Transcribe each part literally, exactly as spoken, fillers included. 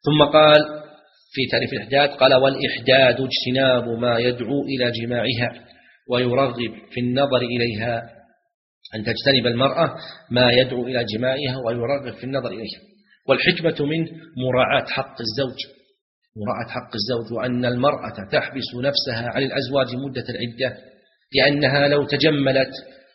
ثم قال في تعريف الإحداد قال: والإحداد اجتناب ما يدعو إلى جماعها ويرغب في النظر إليها، أن تجتنب المرأة ما يدعو إلى جماعها ويرغب في النظر إليها. والحكمة من مراعاة حق الزوج، مراعاة حق الزوج، وأن المرأة تحبس نفسها عن الأزواج مدة العدة، لأنها لو تجملت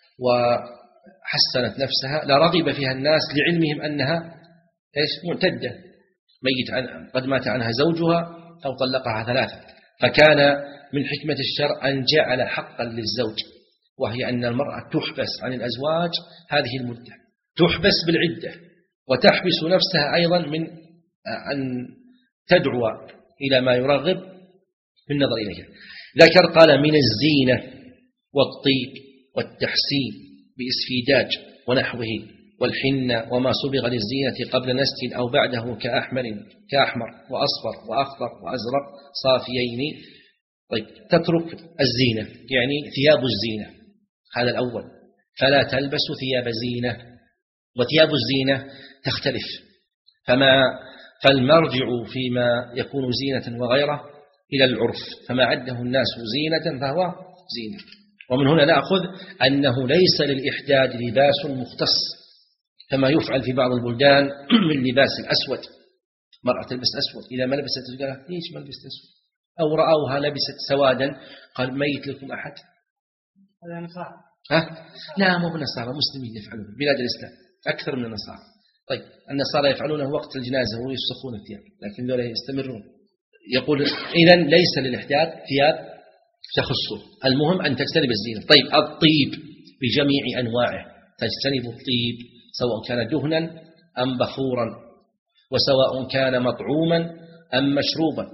وحسنت نفسها لرغب فيها الناس لعلمهم أنها إيش معتدة، ميت عن قد مات عنها زوجها أو طلقها ثلاثة. فكان من حكمة الشرع أن جعل حقا للزوج، وهي أن المرأة تحبس عن الأزواج هذه المدة، تحبس بالعدة، وتحبس نفسها أيضا من أن تدعو إلى ما يرغب في النظر إليها. ذكر قال: من الزينة والطيب والتحسين بإسفيداج ونحوه، والحنة وما صبغ للزينة قبل نسج أو بعده كأحمر كأحمر وأصفر وأخضر وأزرق صافيين. طيب، تترك الزينة يعني ثياب الزينة، هذا الأول، فلا تلبس ثياب زينة. وثياب الزينة تختلف، فما فالمرجع فيما يكون زينة وغيره إلى العرف، فما عده الناس زينة فهو زينة. ومن هنا نأخذ أنه ليس للإحداد لباس مختص كما يفعل في بعض البلدان من لباس الأسود، مرأة تلبس أسود، إذا ما لبست قالت ليش ما لبست أسود، أو رأوها لبست سوادا قال: ميت لكم أحد؟ هذا نصارى. ها؟ لا، مو بالنصارى، مسلمين يفعلون بلاد الإسلام أكثر من النصارى. طيب، النصارى يفعلونه وقت الجنازة ويسخون الثياب، لكن ذولا يستمرون. يقول إذن ليس للإحداد ثياب تخصه، المهم أن تجتنب الزينة. طيب، الطيب بجميع أنواعه، تجتنب الطيب سواء كان دهنا أم بخورا، وسواء كان مطعوما أم مشروبا.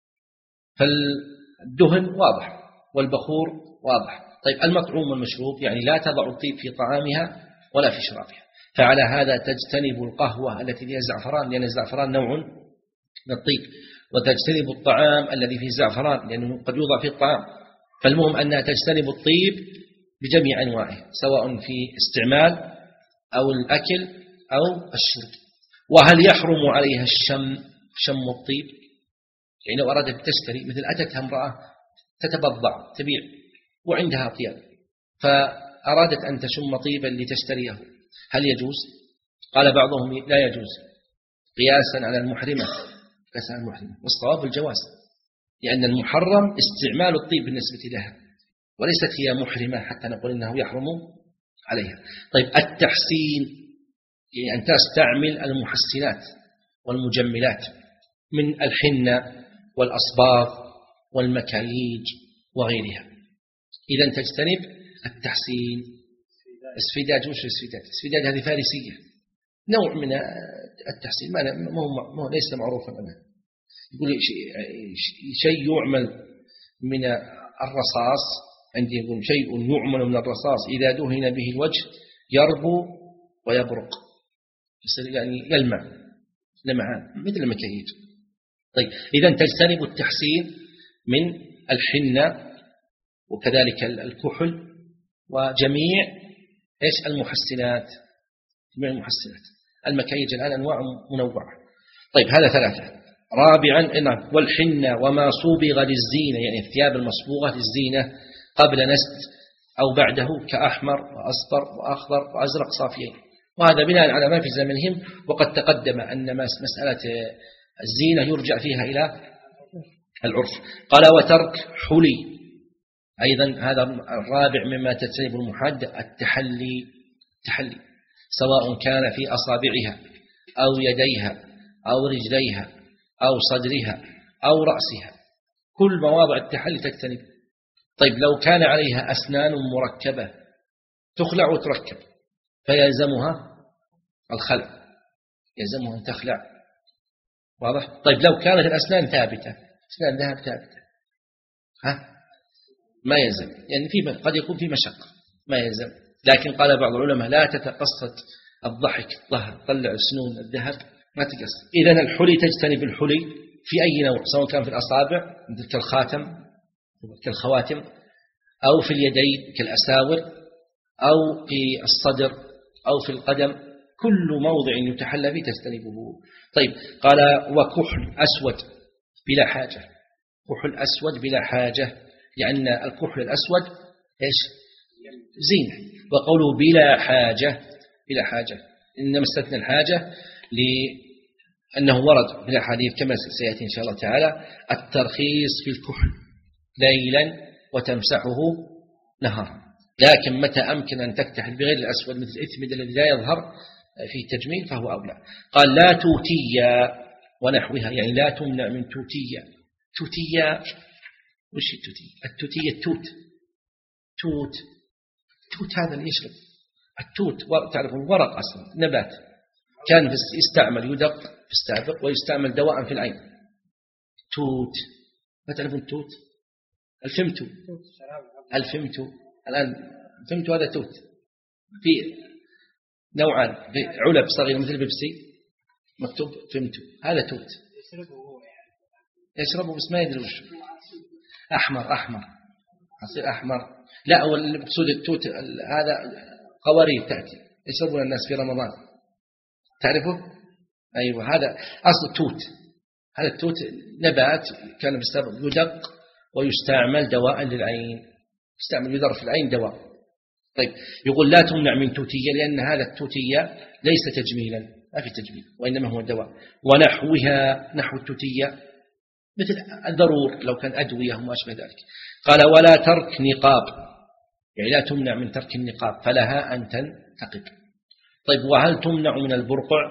فالدهن واضح والبخور واضح. طيب، المطعوم والمشروب يعني لا تضع الطيب في طعامها ولا في شرابها. فعلى هذا تجتنب القهوة التي فيها زعفران، لأن الزعفران نوع من الطيب، وتجتنب الطعام الذي فيه زعفران لأنه قد يوضع فيه الطعام. فالمهم أنها تجتنب الطيب بجميع أنواعه، سواء في استعمال أو الأكل أو الشرب. وهل يحرم عليها الشم، شم الطيب؟ يعني لو أرادت تشتري، مثل أتتها امرأة تتبضع تبيع وعندها طيب، فأرادت أن تشم طيبا لتشتريه، هل يجوز؟ قال بعضهم لا يجوز، قياسا على المحرمة، قياسا على المحرمة، والصواب الجواز، لأن المحرم استعمال الطيب بالنسبة لها، وليست هي محرمة حتى نقول إنه يحرم عليها. طيب، التحسين يعني أن تستعمل المحسنات والمجملات من الحنة والأصباغ والمكاييج وغيرها. إذن تجتنب التحسين. اسفداج، وش اسفداج؟ اسفداج هذه فارسية، نوع من التحسين، ما ما ليس معروفا الآن. يقول شيء يعمل من الرصاص، عندي يقول شيء يعمل من الرصاص إذا دهن به الوجه يربو ويبرق، يعني يلمع لمعان مثل المكياج. طيب، إذن تجتنب التحسين من الحنة وكذلك الكحل وجميع إيش المحسنات، جميع المحسنات. المكياج الآن أنواع منوعة. طيب، هذا ثلاثة. رابعا، والحنة وما صوبغ للزينة، يعني الثياب المصبوغة للزينة قبل نسج أو بعده كأحمر وأصفر وأخضر وأزرق صافيين. وهذا بناء على ما في زمنهم، وقد تقدم أن مسألة الزينة يرجع فيها إلى العرف. قال: وترك حلي، أيضا هذا الرابع مما تجتنب المحدة، التحلي، التحلي سواء كان في أصابعها أو يديها أو رجليها أو صدرها أو رأسها، كل مواضع التحلي تجتنب. طيب، لو كان عليها أسنان مركبة تخلع وتركب فيلزمها الخلع، يلزمها أن تخلع، واضح؟ طيب، لو كانت الأسنان ثابتة، أسنان ذهب ثابتة، ها ما يلزم، يعني في قد يكون في مشقة ما يلزم. لكن قال بعض العلماء لا تتقصد الضحك، ظهر طلع سنون الذهب ما تقصد. إذن الحلي تجتنب الحلي في أي نوع، سواء كان في الأصابع مثل كالخاتم كالخواتم، أو في اليدين كالأساور، أو في الصدر، أو في القدم، كل موضع يتحلى به تجتنبه. طيب قال وكحل أسود بلا حاجة. كحل أسود بلا حاجة لأن الكحل الأسود إيش زينة، وقوله بلا حاجة بلا حاجة إنما استثنى الحاجة لأنه ورد في الأحاديث كما سيأتي إن شاء الله تعالى الترخيص في الكحل ليلا وتمسحه نهارا، لكن متى أمكن أن تكتحل بغير الأسود مثل الإثمد الذي لا يظهر في تجميل فهو أولى. قال لا توتية ونحوها، يعني لا تمنع من توتية. توتية وش التوتية؟ التوتية التوت توت توت هذا اللي يشرب التوت، تعرفون ورق أصلا نبات كان يستعمل يدق في السابق ويستعمل دواء في العين. توت ما تعرفون التوت؟ الفمتو الفمتو الآن الفمتو هذا توت، في نوعان في علب صغير مثل بيبسي مكتوب فمتو هذا توت يشربه بس ما يدري وش أحمر أحمر يصير أحمر. لا هو المقصود التوت هذا قوارير تأتي يشربون الناس في رمضان تعرفه؟ أيوة هذا أصل التوت. هذا التوت نبات كان بالسابق يدق ويستعمل دواء للعين، يستعمل يضر في العين دواء. طيب يقول لا تمنع من توتية لأن هذا التوتية ليس تجميلا ما في تجميل وإنما هو الدواء. ونحوها نحو التوتية مثل الضرور لو كان أدوية وما أشبه ذلك. قال ولا ترك نقاب، يعني لا تمنع من ترك النقاب فلها أن تنتقب. طيب وهل تمنع من البرقع؟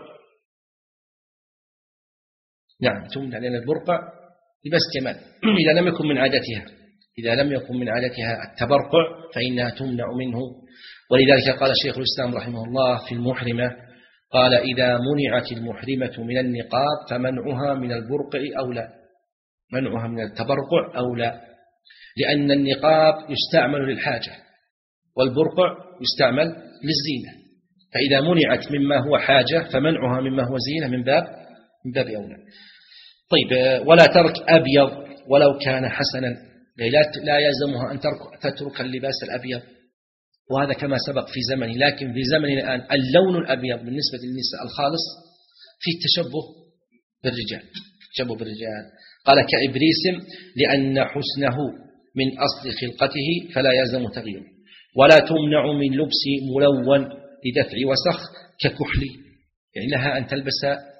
نعم تمنع لأن البرقع لباس كمال إذا لم يكن من عادتها، إذا لم يكن من عادتها التبرقع فإنها تمنع منه. ولذلك قال شيخ الإسلام رحمه الله في المحرمة قال إذا منعت المحرمة من النقاب فمنعها من البرقع أولى، منعها من التبرقع أولى، لأن النقاب يستعمل للحاجة والبرقع يستعمل للزينة، فإذا منعت مما هو حاجة فمنعها مما هو زينة من باب من باب أولى. طيب ولا ترك أبيض ولو كان حسنا، لا يلزمها أن تترك اللباس الأبيض، وهذا كما سبق في زمني. لكن في زمننا الآن اللون الأبيض بالنسبة للنساء الخالص فيه تشبه بالرجال، تشبه بالرجال. قال كإبريس لأن حسنه من أصل خلقته فلا يلزم تغييره. ولا تمنع من لبس ملون لدفع وسخ ككحل، يعني لها أن تلبس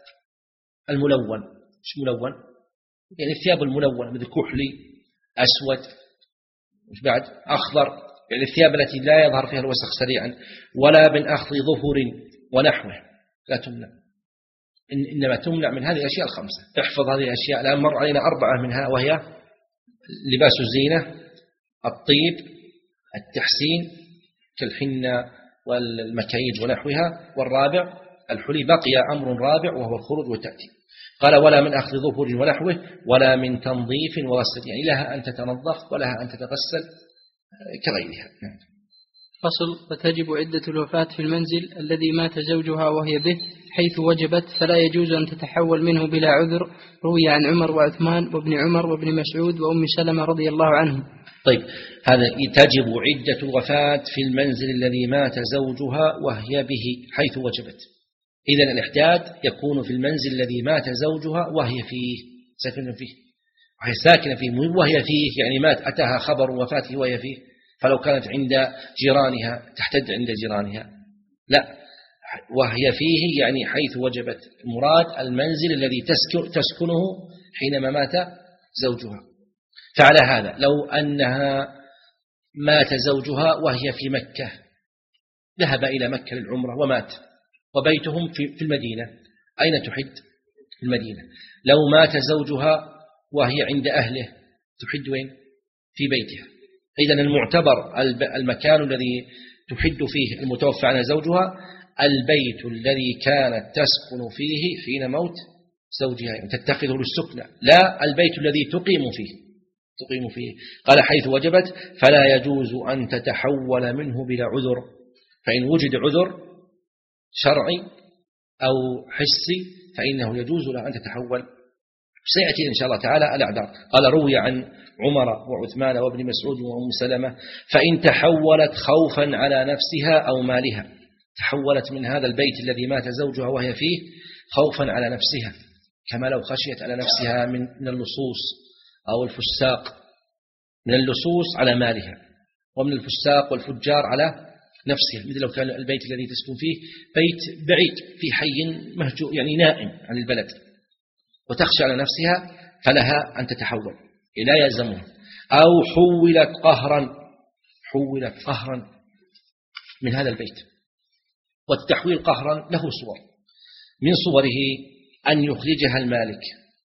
الملون. مش ملون يعني الثياب الملونة مثل كحلي أسود مش بعد أخضر، يعني الثياب التي لا يظهر فيها الوسخ سريعا. ولا من أخذ ظهر ونحوه لا تمنع، إنما تمنع من هذه الأشياء الخمسة. احفظ هذه الأشياء الآن مر علينا أربعة منها وهي لباس الزينة الطيب التحسين كالحنة والمكايج ونحوها، والرابع الحلي. بقي أمر رابع وهو الخروج والتأتي. قال ولا من أخذ ظهر ونحوه ولا من تنظيف وغسل، يعني لها أن تتنظف ولها أن تتغسل كغيرها. فصل. وتجب عدة الوفاة في المنزل الذي مات زوجها وهي به حيث وجبت، فلا يجوز أن تتحول منه بلا عذر. روي عن عمر وعثمان وابن عمر وابن مسعود وأم سلمة رضي الله عنهم. طيب هذا تجب عدة الوفاة في المنزل الذي مات زوجها وهي به حيث وجبت. إذن الإحداد يكون في المنزل الذي مات زوجها وهي فيه ساكنة فيه، وهي ساكنة فيه وهي فيه يعني مات أتاها خبر وفاته وهي فيه. فلو كانت عند جيرانها تحتد عند جيرانها، لا وهي فيه يعني حيث وجبت. المراد المنزل الذي تسكنه حينما مات زوجها. فعلى هذا لو أنها مات زوجها وهي في مكة، ذهب إلى مكة للعمرة ومات وبيتهم في المدينة، أين تحد؟ في المدينة. لو مات زوجها وهي عند أهله تحد وين؟ في بيتها. إذن المعتبر المكان الذي تحد فيه المتوفى عنها زوجها البيت الذي كانت تسكن فيه حين موت زوجها، يعني تتخذه للسكنة، لا البيت الذي تقيم فيه تقيم فيه. قال حيث وجبت فلا يجوز أن تتحول منه بلا عذر، فإن وجد عذر شرعي أو حسي فإنه يجوز له أن تتحول. سيأتي إن شاء الله تعالى الأعذار. قال روي عن عمر وعثمان وابن مسعود وأم سلمة فإن تحولت خوفا على نفسها أو مالها تحولت من هذا البيت الذي مات زوجها وهي فيه خوفا على نفسها، كما لو خشيت على نفسها من من اللصوص أو الفساق، من اللصوص على مالها، ومن الفساق والفجار على نفسها، مثل لو كان البيت الذي تسكن فيه بيت بعيد في حي مهجور يعني نائم عن البلد وتخشى على نفسها، فلها أن تتحول، لا يلزمها. أو حولت قهرا، حولت قهرا من هذا البيت. والتحويل قهرا له صور، من صوره أن يخرجها المالك،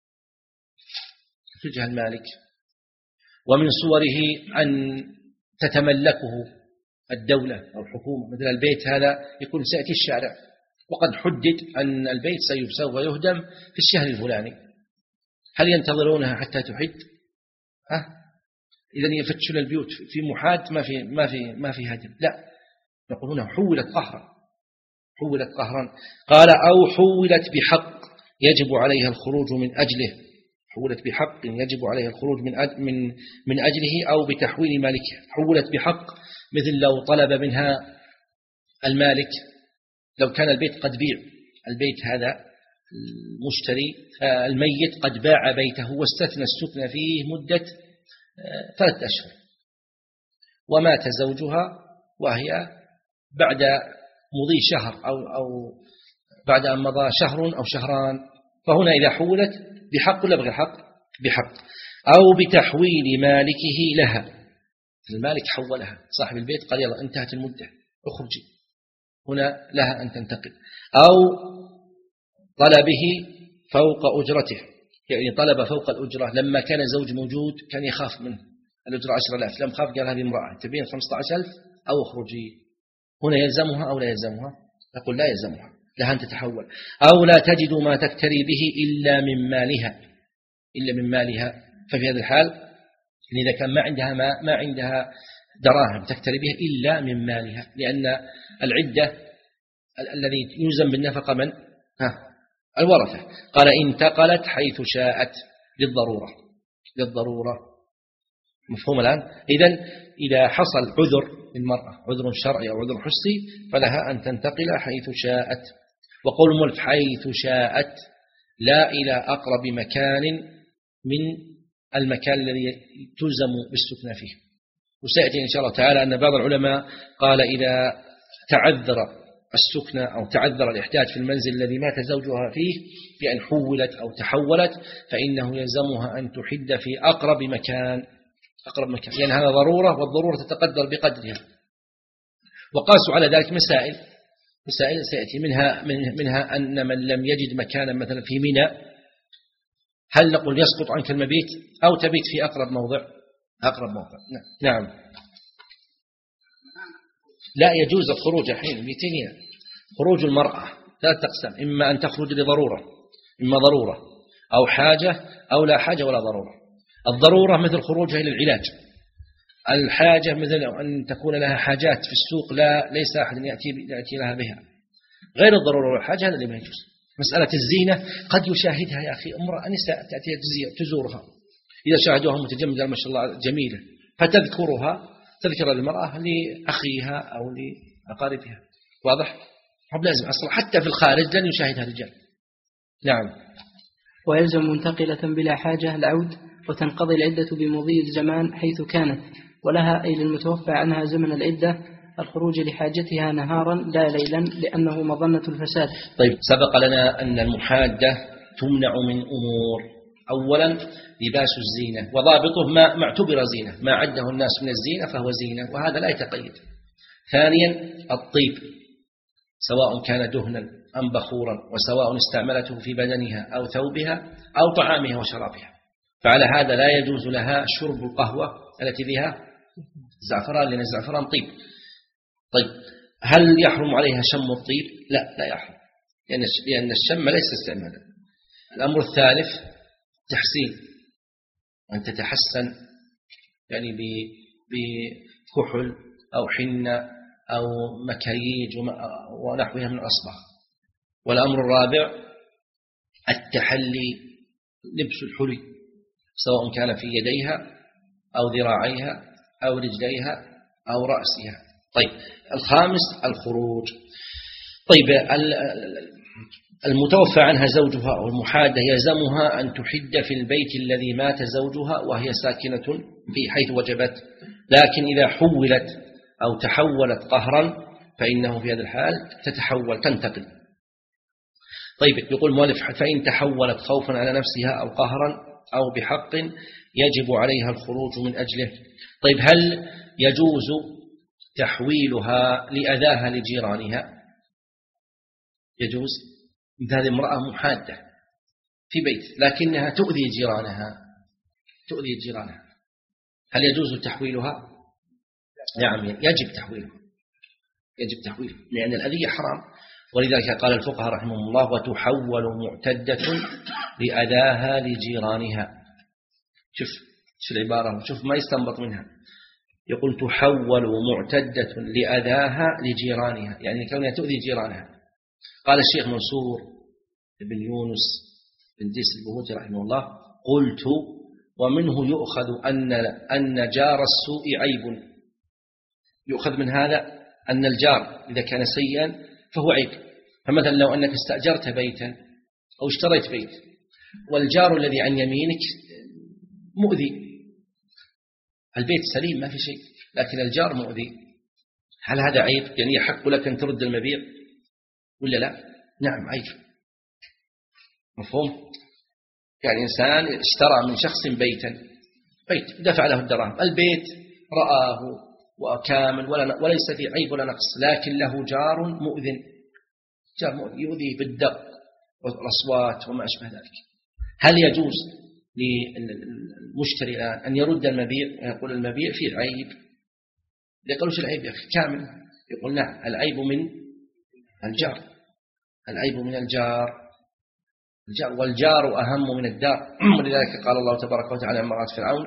يخرجها المالك، ومن صوره أن تتملكه الدولة أو الحكومة، مثل البيت هذا يكون سيأتي الشارع وقد حدد أن البيت سيسوى ويهدم في الشهر الفلاني، هل ينتظرونها حتى تحد؟ ها؟ إذن يفتشون البيوت في محاد ما في ما في ما في هدم، لا، يقولون حولت قهرا، حولت قهرا. قال أو حولت بحق يجب عليها الخروج من أجله، حولت بحق يجب عليها الخروج من من من أجله أو بتحويل مالكها. حولت بحق مثل لو طلب منها المالك، لو كان البيت قد بيع، البيت هذا المشتري الميت قد باع بيته واستثنى السكن فيه مدة ثلاثة أشهر، ومات زوجها وهي بعد مضي شهر أو أو بعد أن مضى شهر أو شهران، فهنا إذا حولت بحق ولا بغير حق؟ بحق. أو بتحويل مالكه لها، المالك حولها، صاحب البيت قال يلا انتهت المدة اخرجي، هنا لها أن تنتقل. أو طلبه فوق أجرته، يعني طلب فوق الأجرة، لما كان زوج موجود كان يخاف منه الأجرة عشرة آلاف، لم خاف قال هذه امرأة تبين خمسة عشر ألف أو اخرجي، هنا يلزمها أو لا يلزمها؟ يقول لا يلزمها، لها أن تتحول. أو لا تجد ما تكتري به إلا من مالها، إلا من مالها، ففي هذا الحال إذا كان ما عندها ما, ما عندها دراهم تكتري به إلا من مالها، لأن العدة الذي يلزم بالنفقة من؟ ها الورثة. قال انتقلت حيث شاءت للضرورة، للضرورة، مفهوم الآن؟ إذن إذا حصل عذر للمرأة، عذر شرعي أو عذر حسي، فلها أن تنتقل حيث شاءت. وقول المؤلف حيث شاءت لا إلى أقرب مكان من المكان الذي تلزم بالسكنى فيه. وسيأتي إن شاء الله تعالى أن بعض العلماء قال إذا تعذر السكنى أو تعذر الإحداث في المنزل الذي مات زوجها فيه بأن حولت أو تحولت، فإنه يلزمها أن تحد في أقرب مكان، أقرب مكان، لأن يعني هذا ضرورة، والضرورة تتقدر بقدرها. وقاسوا على ذلك مسائل، مسائل سيأتي منها منها أن من لم يجد مكانا مثلا في منى، هل نقول يسقط عنك المبيت أو تبيت في أقرب موضع؟ أقرب موضع. نعم. لا يجوز الخروج حين بيتين. خروج المرأة ثلاث أقسام، إما أن تخرج لضرورة، إما ضرورة أو حاجة أو لا حاجة ولا ضرورة. الضرورة مثل خروجها إلى العلاج، الحاجة مثل أن تكون لها حاجات في السوق لا ليس أحد يأتي, يأتي لها بها. غير الضرورة والحاجة هذا اللي ما يجوز. مسألة الزينة قد يشاهدها يا أخي امرأة نساء تأتي تزورها، إذا شاهدوها متجمدة ما شاء الله جميلة فتذكرها، تذكر المرأة لأخيها أو لأقاربها، واضح؟ هم لازم أصلا حتى في الخارج لن يشاهدها الرجال. نعم. ويلزم منتقلة بلا حاجة العود، وتنقضي العدة بمضي الزمان حيث كانت، ولها أي للمتوفى عنها زمن العدة الخروج لحاجتها نهارا لا ليلا، لأنه مظنة الفساد. طيب، سبق لنا أن المحادة تمنع من أمور. أولا لباس الزينة، وضابطه ما ما اعتبر زينة، ما عده الناس من الزينة فهو زينة، وهذا لا يتقيد. ثانيا الطيب، سواء كان دهنا أم بخورا، وسواء استعملته في بدنها أو ثوبها أو طعامها وشرابها، فعلى هذا لا يجوز لها شرب القهوة التي فيها زعفران، لأن الزعفران طيب. طيب، هل يحرم عليها شم الطيب؟ لا، لا يحرم، لأن الشم ليس استعمالا. الأمر الثالث تحسين، أن تتحسن يعني بكحل أو حنة أو مكياج ونحوها من الأصباغ. والأمر الرابع التحلي، لبس الحلي، سواء كان في يديها أو ذراعيها أو رجليها أو رأسها. طيب، الخامس الخروج. طيب المتوفى عنها زوجها أو المحادة يلزمها أن تحد في البيت الذي مات زوجها وهي ساكنة في حيث وجبت، لكن إذا حولت أو تحولت قهرا فإنه في هذا الحال تتحول تنتقل. طيب يقول المؤلف فإن تحولت خوفا على نفسها أو قهرا أو بحق يجب عليها الخروج من أجله. طيب هل يجوز تحويلها لأذاها لجيرانها؟ يجوز. مثل هذه امرأة محادة في بيت لكنها تؤذي جيرانها تؤذي جيرانها هل يجوز تحويلها؟ نعم يجب تحويلها يجب تحويلها لأن الأذية حرام، ولذلك قال الفقهاء رحمهم الله وتحول معتدة لأذاها لجيرانها. شوف شو العبارة، شوف ما يستنبط منها، يقول تحول معتدة لأذاها لجيرانها، يعني كونها تؤذي جيرانها. قال الشيخ منصور بن يونس بن ديس البهوتي رحمه الله قلت ومنه يؤخذ أن أن جار السوء عيب. يؤخذ من هذا أن الجار إذا كان سيئا فهو عيب. فمثلا لو أنك استأجرت بيتا أو اشتريت بيت والجار الذي عن يمينك مؤذي، البيت سليم ما في شيء لكن الجار مؤذي، هل هذا عيب؟ يعني يحق لك أن ترد المبيع ولا لا؟ نعم عيب. مفهوم؟ يعني إنسان اشترى من شخص بيتا بيت دفع له الدراهم، البيت رآه وكامل ولا وليس فيه عيب ولا نقص، لكن له جار مؤذن، جار مؤذن يؤذي بالدق والأصوات وما أشبه ذلك. هل يجوز للمشتري الآن أن يرد المبيع ويقول المبيع فيه عيب؟ يقولوا شو العيب يا أخي كامل؟ يقول نعم العيب من الجار، العيب من الجار الجار والجار أهم من الدار. ولذلك قال الله تبارك وتعالى امرأة فرعون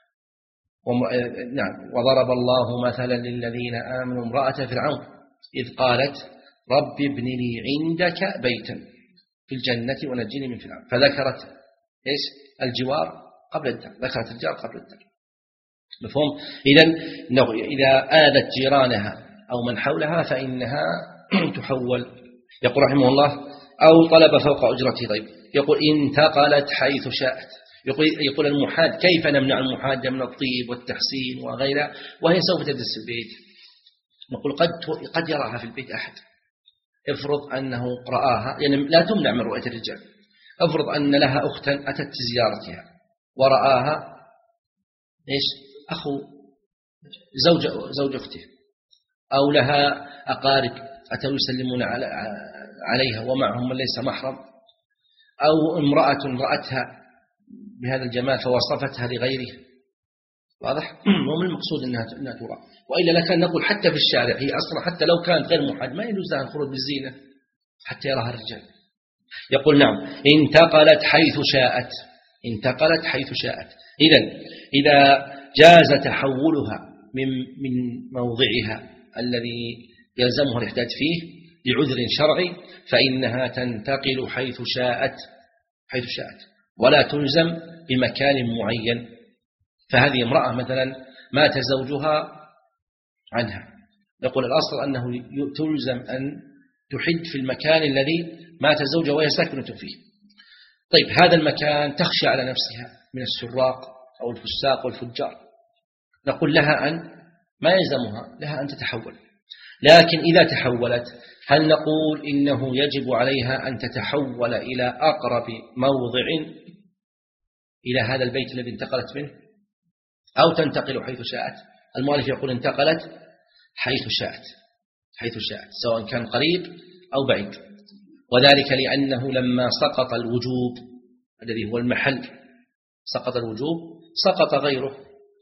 نعم وضرب الله مثلا للذين آمنوا امرأة فرعون إذ قالت رب ابن لي عندك بيتا في الجنة ونجني من فرعون، فذكرت إيش الجوار قبل الدار، ذكرت الجار قبل الدار. مفهوم؟ إذن إذا آذت جيرانها أو من حولها فإنها تحول. يقول رحمه الله أو طلب فوق أجرته. طيب يقول انتقلت حيث شاءت. يقول, يقول المحاد كيف نمنع المحادة من الطيب والتحسين وغيرها وهي سوف تدرس في البيت؟ نقول قد قد يراها في البيت أحد، افرض أنه رآها، يعني لا تمنع من رؤية الرجال. افرض أن لها أختا أتت زيارتها ورآها إيش أخو زوج زوج أخته، أو لها أقارب أتوا يسلمون عليها ومعهم من ليس محرم، أو امرأة رأتها بهذا الجمال فوصفتها لغيره. واضح؟ ومن المقصود أنها أنها ترى، وإلا لكان نقول حتى في الشارع هي أصلا حتى لو كانت غير محاد ما يجوز لها الخروج بالزينة حتى يراها الرجال. يقول نعم انتقلت حيث شاءت انتقلت حيث شاءت. إذن إذا جاز تحولها من من موضعها الذي يلزمها الاحداث فيه لعذر شرعي فإنها تنتقل حيث شاءت حيث شاءت ولا تلزم بمكان معين. فهذه امرأة مثلا مات زوجها عنها، نقول الأصل أنه تلزم أن تحد في المكان الذي مات زوجها وهي ساكنة فيه. طيب هذا المكان تخشى على نفسها من السراق أو الفساق والفجار، نقول لها أن ما يلزمها لها أن تتحول. لكن إذا تحولت هل نقول إنه يجب عليها أن تتحول إلى أقرب موضع إلى هذا البيت الذي انتقلت منه أو تنتقل حيث شاءت؟ المؤلف يقول انتقلت حيث شاءت حيث شاءت سواء كان قريب أو بعيد، وذلك لأنه لما سقط الوجوب الذي هو المحل سقط الوجوب سقط غيره،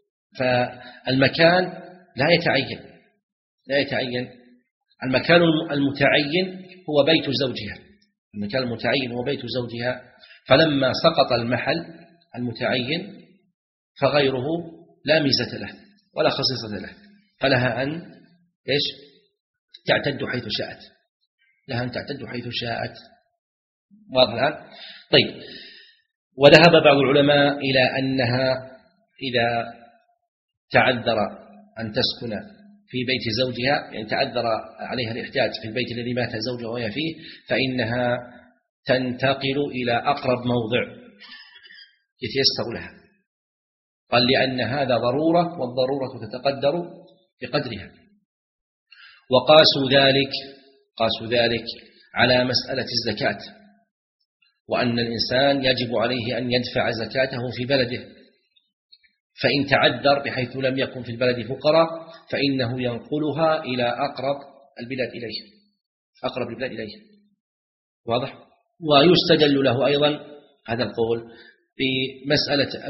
فالمكان لا يتعين لا يتعين المكان المتعين هو بيت زوجها المكان المتعين هو بيت زوجها، فلما سقط المحل المتعين فغيره لا ميزة له ولا خصيصة له، فلها أن إيش تعتد حيث شاءت لها أن تعتد حيث شاءت. واضح الآن؟ طيب وذهب بعض العلماء إلى أنها إذا تعذر أن تسكن في بيت زوجها، يعني تعذر عليها الإحجاج في البيت الذي مات زوجها وهي فيه، فإنها تنتقل إلى أقرب موضع يتيسر لها. قال لأن هذا ضرورة، والضرورة تتقدر بقدرها. وقاسوا ذلك قاسوا ذلك على مسألة الزكاة، وأن الإنسان يجب عليه أن يدفع زكاته في بلده، فإن تعذر بحيث لم يكن في البلد فقراء فإنه ينقلها إلى أقرب البلاد إليه أقرب البلاد إليه واضح؟ ويستدل له أيضا هذا القول بمسألة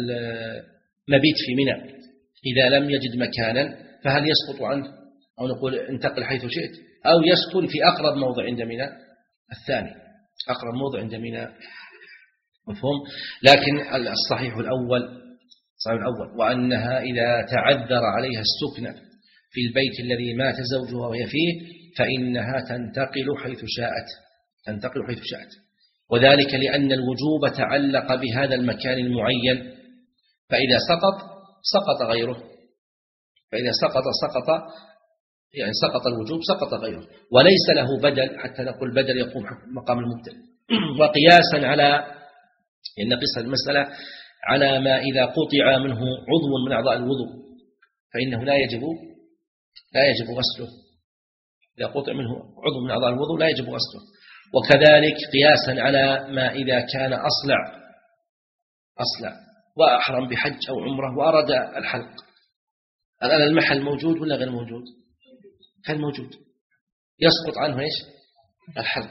المبيت في منى، إذا لم يجد مكانا فهل يسقط عنه، أو نقول انتقل حيث شئت، أو يسكن في أقرب موضع عند منى الثاني، أقرب موضع عند منى، مفهوم؟ لكن الصحيح الأول الصحيح الأول وأنها إذا تعذر عليها السكن في البيت الذي مات زوجها وهي فيه فإنها تنتقل حيث شاءت تنتقل حيث شاءت وذلك لأن الوجوب تعلق بهذا المكان المعين، فإذا سقط سقط غيره، فإذا سقط سقط يعني سقط الوجوب سقط غيره، وليس له بدل حتى نقول بدل يقوم مقام المبدل. وقياسا على يعني نقيس المسألة على ما إذا قطع منه عضو من أعضاء الوضوء فإنه لا يجب لا يجب غسله، إذا قطع منه عضو من أعضاء الوضوء لا يجب غسله. وكذلك قياسا على ما إذا كان أصلع أصلع وأحرم بحج أو عمره وأراد الحلق، الآن المحل موجود ولا غير موجود؟ كان موجود، يسقط عنه إيش؟ الحلق.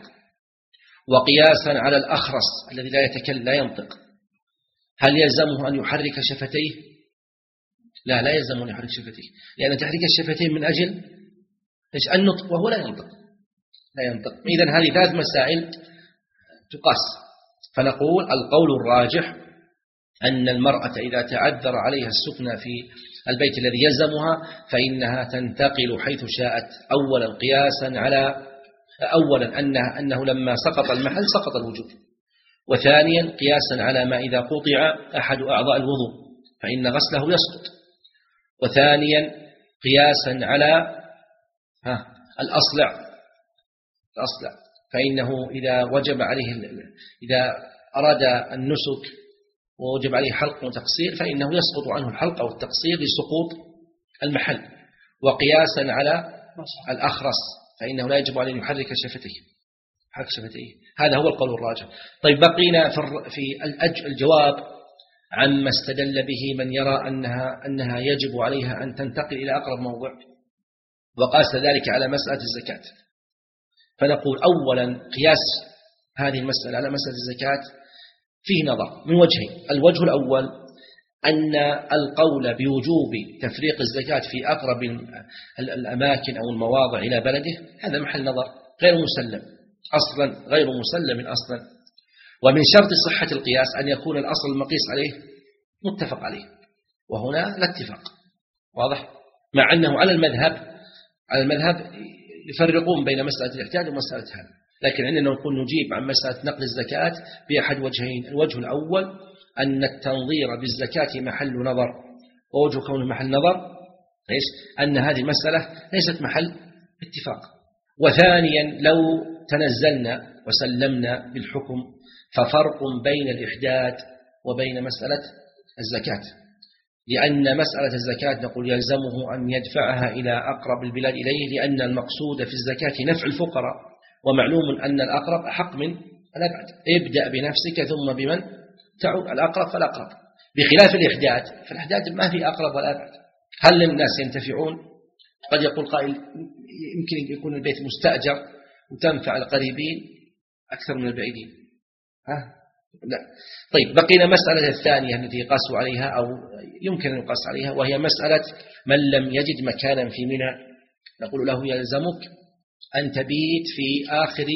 وقياسا على الأخرس الذي لا يتكلم لا ينطق، هل يلزمه أن يحرك شفتيه؟ لا لا يلزمه أن يحرك شفتيه، لأن تحريك الشفتين من أجل إيش؟ النطق، وهو لا ينطق لا ينطق. إذن هذه ثلاث مسائل تقاس. فنقول القول الراجح أن المرأة إذا تعذر عليها السكنى في البيت الذي يلزمها فإنها تنتقل حيث شاءت، أولا قياسا على أولا أنه, أنه لما سقط المحل سقط الوجوب، وثانيا قياسا على ما إذا قطع أحد أعضاء الوضوء فإن غسله يسقط، وثانيا قياسا على ها الأصلع الأصلع فإنه إذا وجب عليه إذا أراد النسك ووجب عليه حلق وتقصير فإنه يسقط عنه الحلق أو التقصير لسقوط المحل. وقياسا على الأخرس فإنه لا يجب عليه أن يحرك شفتيه حرك شفتيه هذا هو القول الراجح. طيب بقينا في الجواب عما استدل به من يرى أنها, أنها يجب عليها أن تنتقل إلى أقرب موضع وقاس ذلك على مسألة الزكاة. فنقول أولا قياس هذه المسألة على مسألة الزكاة فيه نظر من وجهين. الوجه الأول أن القول بوجوب تفريق الزكاة في أقرب الأماكن أو المواضع إلى بلده هذا محل نظر غير مسلم أصلا غير مسلم أصلا. ومن شرط صحة القياس أن يكون الأصل المقيس عليه متفق عليه، وهنا لا اتفاق واضح، مع أنه على المذهب على المذهب يفرقون بين مسألة الاحتياج ومسألة هذا، لكن عندنا نقول نجيب عن مسألة نقل الزكاة بأحد وجهين. الوجه الأول أن التنظير بالزكاة محل نظر، ووجه كونه محل نظر إيش؟ أن هذه المسألة ليست محل اتفاق. وثانيا لو تنزلنا وسلمنا بالحكم ففرق بين الإحداد وبين مسألة الزكاة، لأن مسألة الزكاة نقول يلزمه أن يدفعها إلى أقرب البلاد إليه، لأن المقصود في الزكاة نفع الفقراء، ومعلوم أن الأقرب أحق من الأبعد. ابدأ بنفسك ثم بمن تعود، الأقرب فالأقرب، بخلاف الإحداد فالإحداد ما في أقرب ولا أبعد. هل الناس ينتفعون؟ قد يقول قائل يمكن يكون البيت مستأجر وتنفع القريبين أكثر من البعيدين. ها؟ لا. طيب بقينا مسألة الثانية التي يقاس عليها أو يمكن أن يقاس عليها، وهي مسألة من لم يجد مكانا في منى، نقول له يلزمك أن تبيت في آخر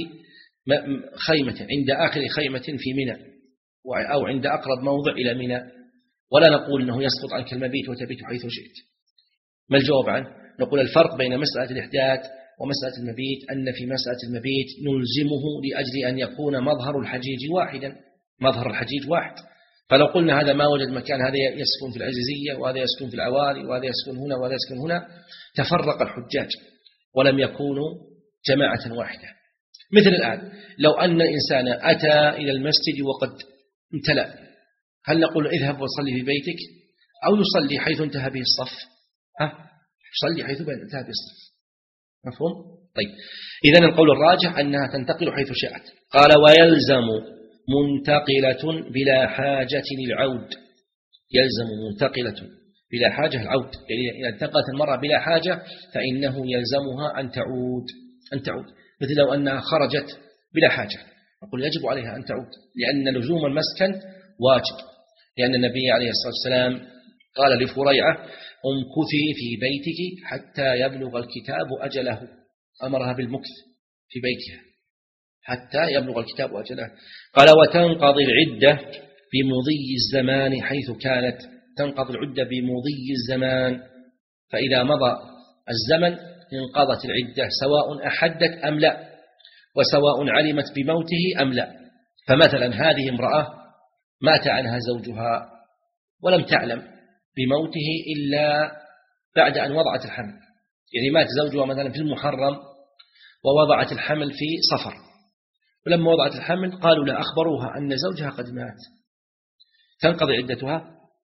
خيمة عند آخر خيمة في منى أو عند أقرب موضع إلى منى، ولا نقول أنه يسقط عنك المبيت وتبيت حيث شئت. ما الجواب عنه؟ نقول الفرق بين مسألة الإحداث ومسألة المبيت أن في مسألة المبيت نلزمه لأجل أن يكون مظهر الحجيج واحدا، مظهر الحجيج واحد، فلو قلنا هذا ما وجد مكان، هذا يسكن في العزيزية وهذا يسكن في العوالي وهذا يسكن هنا وهذا يسكن هنا، تفرق الحجاج ولم يكونوا جماعة واحدة. مثل الآن لو أن الإنسان أتى إلى المسجد وقد امتلأ، هل نقول اذهب وصلي في بيتك أو يصلي حيث انتهى به الصف؟ ها؟ يصلي حيث انتهى به الصف. مفهوم؟ طيب إذن القول الراجح أنها تنتقل حيث شاءت. قال ويلزم منتقلة بلا حاجة للعود. يلزم منتقلة بلا حاجة العود، يعني إذا انتقلت المرأة بلا حاجة فإنه يلزمها أن تعود أن تعود مثل لو أنها خرجت بلا حاجة، نقول يجب عليها أن تعود، لأن لزوم المسكن واجب، لأن النبي عليه الصلاة والسلام قال لفريعة امكثي في بيتك حتى يبلغ الكتاب أجله، أمرها بالمكث في بيتها حتى يبلغ الكتاب أجله. قال وتنقضي العدة بمضي الزمان حيث كانت. تنقضي العدة بمضي الزمان، فإذا مضى الزمن انقضت العدة سواء أحدت أم لا، وسواء علمت بموته أم لا. فمثلا هذه امرأة مات عنها زوجها ولم تعلم بموته إلا بعد أن وضعت الحمل، يعني مات زوجها مثلا في المحرم ووضعت الحمل في صفر، ولما وضعت الحمل قالوا لا أخبروها أن زوجها قد مات، تنقضي عدتها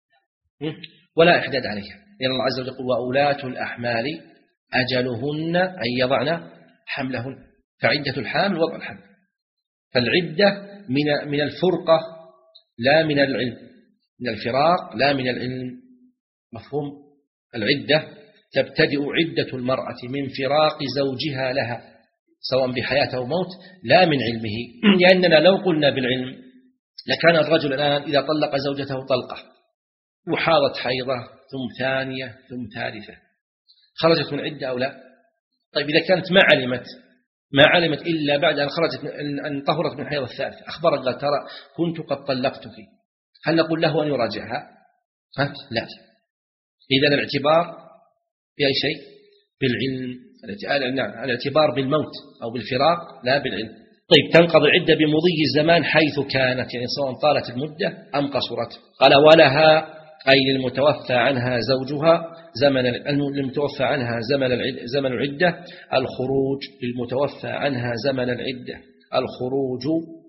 ولا إحداد عليها، لأن الله عز وجل يقول وأولاة الأحمال أجلهن أن يضعن حملهن، فعدة الحامل وضع الحمل. فالعدة من من الفرقة لا من العلم، من الفراق لا من العلم. مفهوم؟ العدة تبتدئ عدة المرأة من فراق زوجها لها سواء بحياة أو موت لا من علمه، لأننا لو قلنا بالعلم لكان الرجل الآن إذا طلق زوجته طلقة وحاضت حيضة ثم ثانية ثم ثالثة خرجت من عدة أو لا؟ طيب إذا كانت ما علمت ما علمت إلا بعد أن خرجت أن طهرت من حيض الثالث أخبرت قال ترى كنت قد طلقتك، هل نقول له أن يراجعها؟ ها؟ لا. إذن الاعتبار بأي شيء؟ بالعلم، الاعتبار بالموت أو بالفراق لا بالعلم. طيب تنقضي العدة بمضي الزمان حيث كانت، يعني سواء طالت المدة أم قصرت. قال ولها أي للمتوفى عنها زوجها زمن المتوفى عنها زمن العدة زمن العدة الخروج للمتوفى عنها زمن العدة الخروج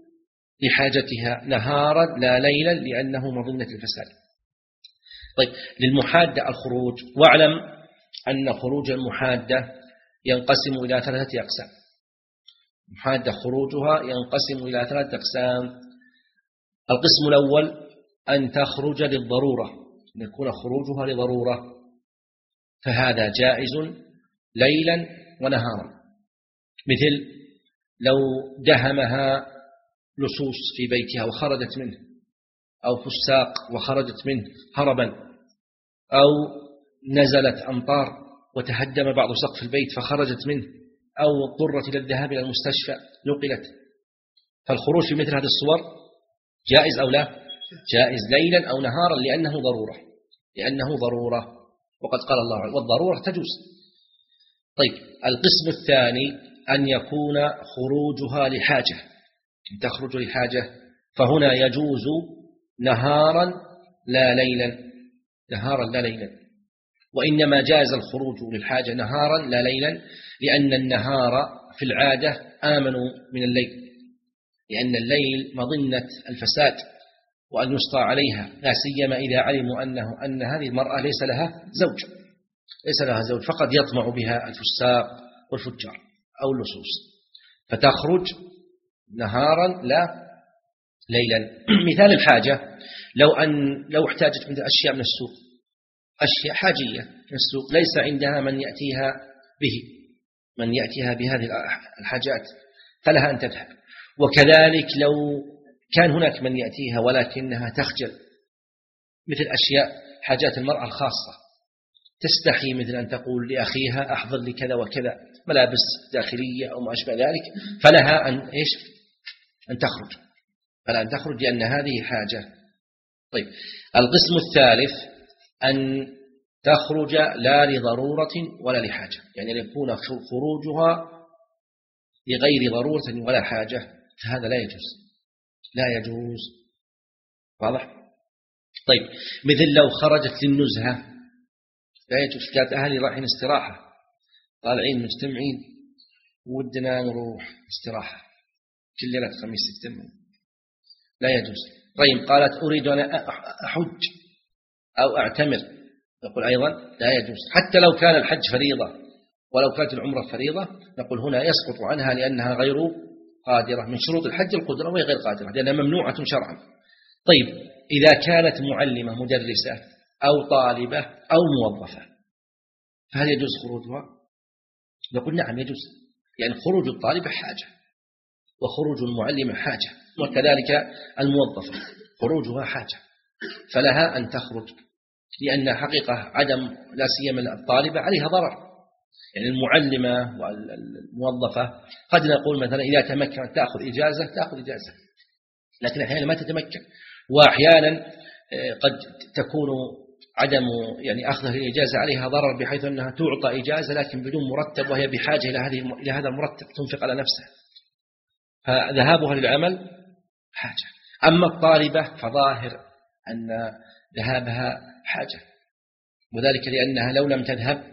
لحاجتها نهارا لا ليلا لأنه مظنة الفساد. طيب للمحادة الخروج، واعلم أن خروج المحادة ينقسم إلى ثلاثة أقسام. محادة خروجها ينقسم إلى ثلاثة أقسام. القسم الأول أن تخرج للضرورة، أن يكون خروجها لضرورة، فهذا جائز ليلا ونهارا، مثل لو دهمها لصوص في بيتها وخرجت منه، أو فساق وخرجت منه هربا، أو نزلت أمطار وتهدم بعض سقف البيت فخرجت منه، أو اضطرت إلى الذهاب إلى المستشفى نقلت. فالخروج في مثل هذه الصور جائز أو لا؟ جائز ليلا أو نهارا لأنه ضرورة، لأنه ضرورة، وقد قال الله والضرورة تجوز. طيب القسم الثاني أن يكون خروجها لحاجة، أن تخرج لحاجة، فهنا يجوز نهارا لا ليلا، نهارا لا ليلا. وإنما جاز الخروج للحاجة نهارا لا ليلا لأن النهار في العادة آمن من الليل، لأن الليل مظنة الفساد وأن يسطى عليها، لا سيما إذا علموا أنه أن هذه المرأة ليس لها زوج، ليس لها زوج فقد يطمع بها الفساق والفجار أو اللصوص، فتخرج نهارا لا ليلا. مثال الحاجة لو أن لو احتاجت من أشياء من السوق، أشياء حاجية من السوق ليس عندها من يأتيها به، من يأتيها بهذه الحاجات فلها أن تذهب. وكذلك لو كان هناك من يأتيها ولكنها تخجل، مثل أشياء حاجات المرأة الخاصة، تستحي مثل أن تقول لأخيها أحضر لي كذا وكذا، ملابس داخلية أو ما أشبه ذلك، فلها أن إيش أن تخرج، فلا أن تخرج لأن هذه حاجة. طيب القسم الثالث أن تخرج لا لضرورة ولا لحاجة، يعني يكون خروجها لغير ضرورة ولا حاجة، فهذا لا يجوز، لا يجوز. واضح؟ طيب مثل لو خرجت للنزهة لا يجوز، كانت أهلي رايحين استراحة طالعين مجتمعين ودنا نروح استراحة كل ليلة خميس تجتمع، لا يجوز. طيب قالت أريد أن أحج أو أعتمر، نقول أيضا لا يجوز، حتى لو كان الحج فريضة ولو كانت العمرة فريضة نقول هنا يسقط عنها لأنها غير قادرة. من شروط الحج القدرة وهي غير قادرة لأنها ممنوعة شرعا. طيب إذا كانت معلمة مدرسة أو طالبة أو موظفة فهل يجوز خروجها؟ نقول نعم يجوز، يعني خروج الطالبة حاجة وخروج المعلمة حاجة، وكذلك الموظفة خروجها حاجة، فلها أن تخرج، لأن حقيقة عدم لا سيما الطالبة عليها ضرر. يعني المعلمة والموظفة قد نقول مثلا إذا تمكنت تأخذ إجازة تأخذ إجازة، لكن أحيانا ما تتمكن، وأحيانا قد تكون عدم يعني أخذها الإجازة عليها ضرر، بحيث أنها تعطى إجازة لكن بدون مرتب وهي بحاجة إلى هذه إلى هذا المرتب تنفق على نفسها، فذهابها للعمل حاجة. أما الطالبة فظاهر أن ذهابها حاجة، وذلك لأنها لو لم تذهب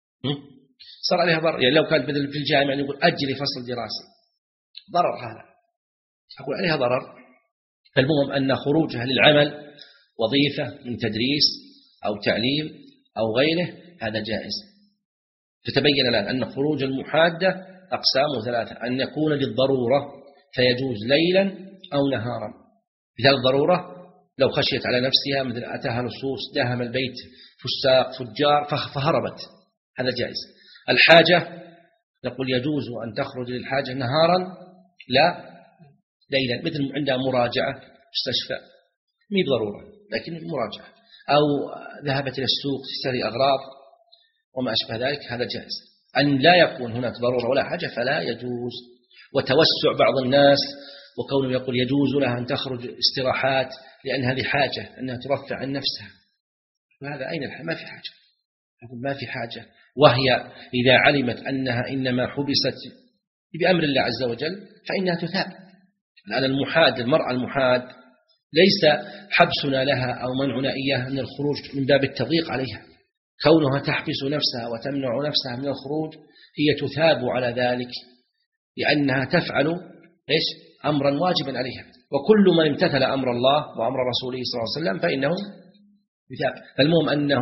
صار عليها ضرر. يعني لو كانت بدل في الجامعة يقول أجلي فصل دراسي، ضرر هذا، أقول عليها ضرر. فالمهم أن خروجها للعمل وظيفة من تدريس أو تعليم أو غيره هذا جائز. فتبين الآن أن خروج المحادة أقسام ثلاثة: أن يكون للضرورة فيجوز ليلا أو نهارا. مثال الضرورة لو خشيت على نفسها، مثل أتاها لصوص داهم البيت فساق فجار فهربت، هذا جائز. الحاجة نقول يجوز أن تخرج للحاجة نهارا لا ليلا، مثل عندها مراجعة مستشفى مي بضرورة لكن مراجعة، أو ذهبت إلى السوق تشتري أغراض وما أشبه ذلك، هذا جائز. أن لا يكون هناك ضرورة ولا حاجة فلا يجوز. وتوسع بعض الناس وكونه يقول يجوز لها أن تخرج استراحات لأن هذه حاجة أنها ترفع عن نفسها، وهذا أين الحاجة؟ ما في حاجة، ما في حاجة. وهي إذا علمت أنها إنما حبست بأمر الله عز وجل فإنها تثاب. الآن المحاد، المرأة المحاد ليس حبسنا لها أو منعنا إياها من الخروج من باب التضييق عليها، كونها تحبس نفسها وتمنع نفسها من الخروج هي تثاب على ذلك، لأنها تفعل إيش؟ أمرا واجبا عليها. وكل من امتثل أمر الله وأمر رسوله صلى الله عليه وسلم فإنه يثاب. فالمهم أنه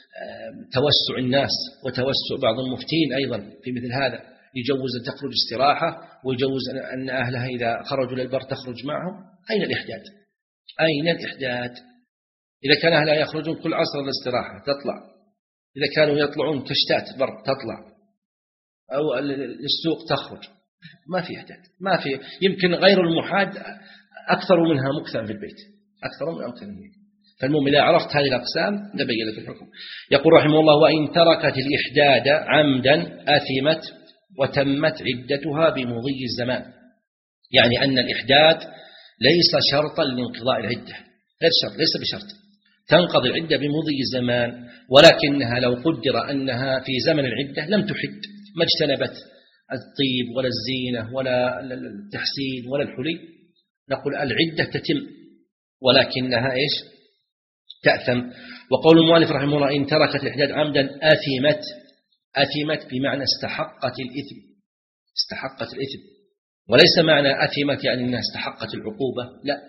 توسع الناس وتوسع بعض المفتين أيضا في مثل هذا، يجوز أن تخرج استراحة ويجوز أن أهلها إذا خرجوا للبر تخرج معهم. أين الإحداد؟ أين الإحداد؟ إذا كان أهلها يخرجون كل عصر للاستراحة تطلع، إذا كانوا يطلعون كشتات بر تطلع، أو للسوق تخرج، ما في إحداد، ما في. يمكن غير المحاد أكثر منها مكثا في البيت، أكثر من أمكن البيت. فالمهم إذا عرفت هذه الأقسام نبين لك الحكم. يقول رحمه الله: وإن تركت الإحداد عمدا أثمت وتمت عدتها بمضي الزمان. يعني أن الإحداد ليس شرطا لانقضاء العدة، غير شرط، ليس بشرط، تنقضي العدة بمضي الزمان، ولكنها لو قدر أنها في زمن العدة لم تحد، ما اجتنبت الطيب ولا الزينة ولا التحسين ولا الحلي، نقول العدة تتم ولكنها إيش؟ تأثم. وقول المؤلف رحمه الله: إن تركت الإحداد عمدا أثمت. أثمت بمعنى استحقت الإثم، استحقت الإثم، وليس معنى أثمت يعني أنها استحقت العقوبة، لا،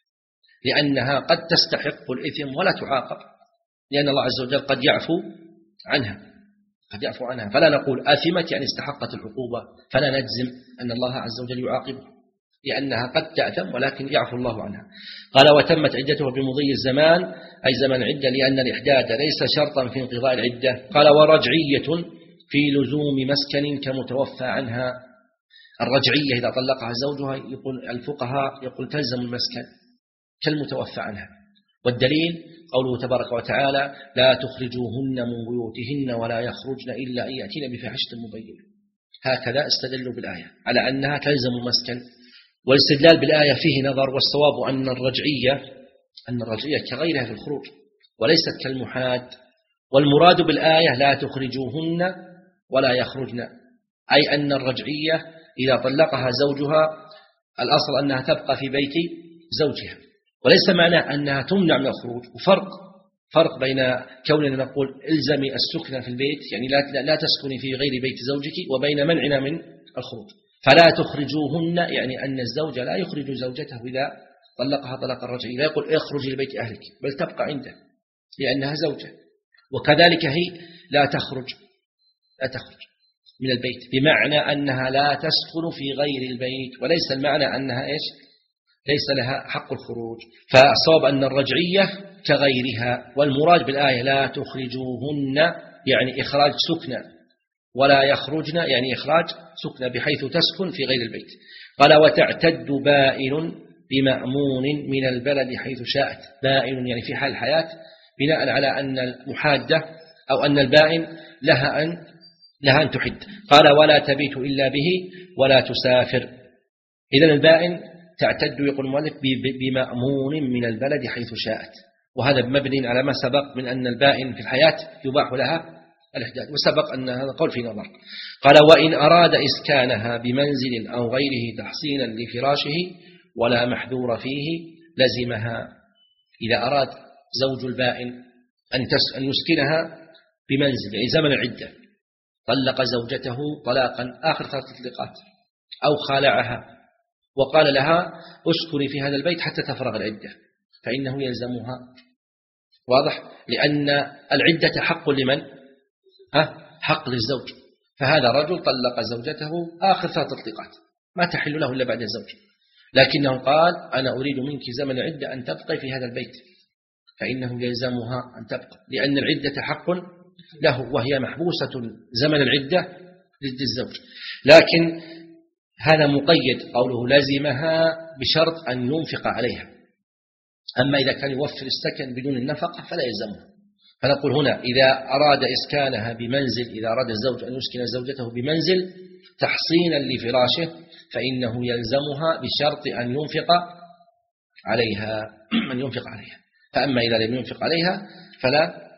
لأنها قد تستحق الإثم ولا تعاقب، لأن الله عز وجل قد يعفو عنها، قد يعفو عنها، فلا نقول أثمت يعني استحقت العقوبة، فلا نجزم أن الله عز وجل يعاقبها، لأنها قد تأثم ولكن يعفو الله عنها. قال: وتمت عدتها بمضي الزمان، أي زمن العدة، لأن الإحداد ليس شرطا في انقضاء العدة. قال: ورجعية في لزوم مسكن كمتوفى عنها. الرجعية إذا طلقها زوجها يقول الفقهاء يقول تلزم المسكن كالمتوفى عنها. والدليل قوله تبارك وتعالى: لا تخرجوهن من بيوتهن ولا يخرجن إلا أن يأتين بفاحشة مبينة. هكذا استدلوا بالآية على أنها تلزم المسكن. والاستدلال بالآية فيه نظر، والصواب أن الرجعية أن الرجعية كغيرها في الخروج وليست كالمحاد. والمراد بالآية لا تخرجوهن ولا يخرجن، أي أن الرجعية إذا طلقها زوجها الأصل أنها تبقى في بيت زوجها، وليس معنى أنها تمنع من الخروج. وفرق فرق بين كوننا نقول إلزمي السكنة في البيت، يعني لا لا تسكني في غير بيت زوجك، وبين منعنا من الخروج. فلا تخرجوهن يعني أن الزوج لا يخرج زوجته إذا طلقها طلاق الرجعي، لا يقول اخرجي لبيت أهلك، بل تبقى عنده لأنها زوجة. وكذلك هي لا تخرج لا تخرج من البيت، بمعنى أنها لا تسكن في غير البيت، وليس المعنى أنها إيش ليس لها حق الخروج. فالصواب أن الرجعية كغيرها، والمراد بالآية لا تخرجوهن يعني إخراج سكنة، ولا يخرجن يعني إخراج سكنة بحيث تسكن في غير البيت. قال وتعتد بائن بمأمون من البلد حيث شاءت. بائن يعني في حال الحياة، بناء على أن المحادة أو أن البائن لها أن لها أن تحد. قال ولا تبيت إلا به ولا تسافر. إذن البائن تعتد يقول المؤلف بمأمون من البلد حيث شاءت، وهذا مبني على ما سبق من أن البائن في الحياة يباح لها الإحداد، وسبق أن هذا قول في نظر. قال وإن أراد إسكانها بمنزل أو غيره تحصينا لفراشه ولا محذور فيه لزمها. إذا أراد زوج البائن أن أن يسكنها بمنزل يعني زمن العدة، طلق زوجته طلاقا آخر ثلاث تطليقات أو خالعها وقال لها اسكني في هذا البيت حتى تفرغ العدة، فإنه يلزمها. واضح؟ لأن العدة حق لمن؟ ها؟ حق للزوج. فهذا رجل طلق زوجته آخر ثلاث تطليقات ما تحل له إلا بعد الزوج، لكنه قال أنا أريد منك زمن العدة أن تبقي في هذا البيت، فإنه يلزمها أن تبقى، لأن العدة حق له وهي محبوسة زمن العدة ضد الزوج. لكن هذا مقيد، قوله لازمها بشرط أن ينفق عليها. أما إذا كان يوفر السكن بدون النفقة فلا يلزمها. فنقول هنا إذا أراد إسكانها بمنزل، إذا أراد الزوج أن يسكن زوجته بمنزل تحصينا لفراشه فإنه يلزمها بشرط أن ينفق عليها أن ينفق عليها. فأما إذا لم ينفق عليها فلا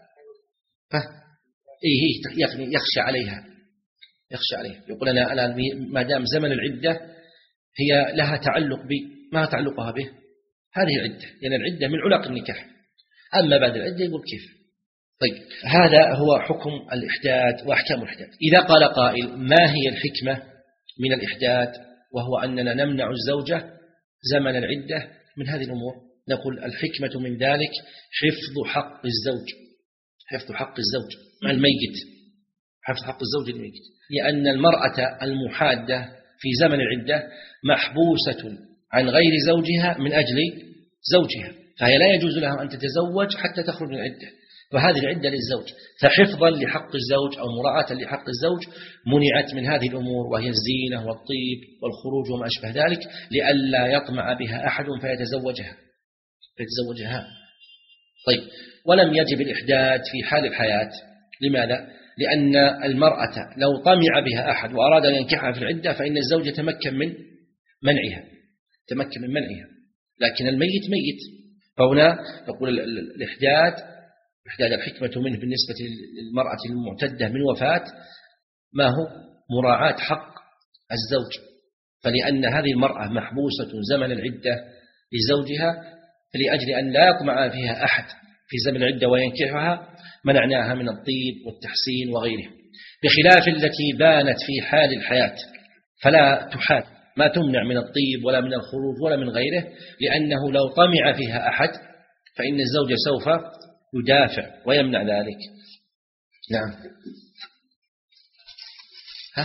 إيه يخشى عليها يخشى عليها يقول أنا الآن ما دام زمن العدة هي لها تعلق بي، ما تعلقها به هذه العدة، لأن يعني العدة من علق النكاح. أما بعد العدة يقول كيف. طيب هذا هو حكم الإحداد وأحكام الإحداد. إذا قال قائل ما هي الحكمة من الإحداد وهو أننا نمنع الزوجة زمن العدة من هذه الأمور، نقول الحكمة من ذلك حفظ حق الزوج حفظ حق الزوج مع الميت حفظ حق الزوج الميت، لأن المرأة المحادة في زمن العدة محبوسة عن غير زوجها من أجل زوجها، فهي لا يجوز لها أن تتزوج حتى تخرج من العدة، فهذه العدة للزوج. فحفظا لحق الزوج أو مراعاة لحق الزوج منعت من هذه الأمور وهي الزينة والطيب والخروج وما أشبه ذلك، لئلا يطمع بها أحد فيتزوجها فيتزوجها طيب ولم يجب الإحداد في حال الحياة. لماذا؟ لأن المرأة لو طمع بها أحد وأراد أن ينكحها في العدة فإن الزوج يتمكن من منعها تمكن من منعها لكن الميت ميت. فهنا نقول الإحداد إحداد الحكمة منه بالنسبة للمرأة المعتدة من وفاة ما هو مراعاة حق الزوج، فلأن هذه المرأة محبوسة زمن العدة لزوجها، فلأجل أن لا يطمع فيها أحد في زمن العدة وينكحها منعناها من الطيب والتحسين وغيره، بخلاف التي بانت في حال الحياة فلا تحاد، ما تمنع من الطيب ولا من الخروج ولا من غيره، لأنه لو طمع فيها أحد فإن الزوج سوف يدافع ويمنع ذلك. نعم. ها؟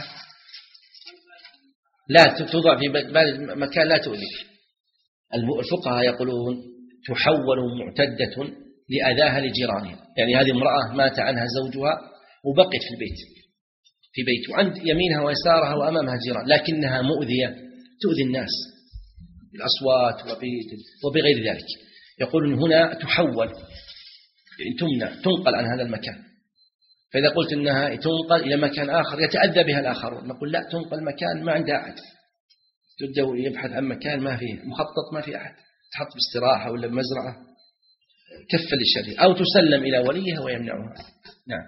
لا توضع في مكان لا تؤذي. الفقهاء يقولون تحول معتدة لأذاها لجيرانها، يعني هذه امرأة مات عنها زوجها وبقيت في البيت في بيت وعند يمينها ويسارها وأمامها جيران، لكنها مؤذية تؤذي الناس بالأصوات وبغير ذلك. يقولون هنا تحول يعني تمنع تنقل عن هذا المكان. فإذا قلت أنها تنقل إلى مكان آخر يتأذى بها الآخرون، نقول لا، تنقل مكان ما عنده أحد، تبدأ يبحث عن مكان ما فيه مخطط ما فيه أحد، تحط باستراحة ولا بمزرعة كفة للشريعة، أو تسلم إلى وليها ويمنعها. نعم.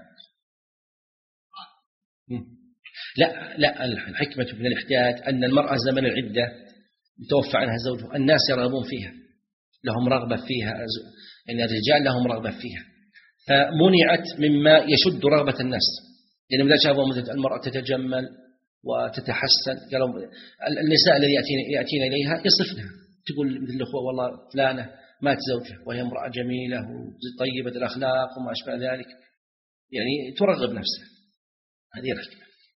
لا لا الحكمة من الإحداد أن المرأة زمن العدة يتوفى عنها زوجها الناس يرغبون فيها، لهم رغبة فيها، يعني الرجال لهم رغبة فيها، فمنعت مما يشد رغبة الناس. لأن يعني إذا شافوا المرأة تتجمل وتتحسن، قالوا النساء الذي يأتين, يأتين إليها يصفنها، تقول مثل الأخوة والله فلانة مات زوجها وهي امرأة جميلة وطيبة الأخلاق وما أشبه ذلك، يعني ترغب نفسها. هذه رغبة.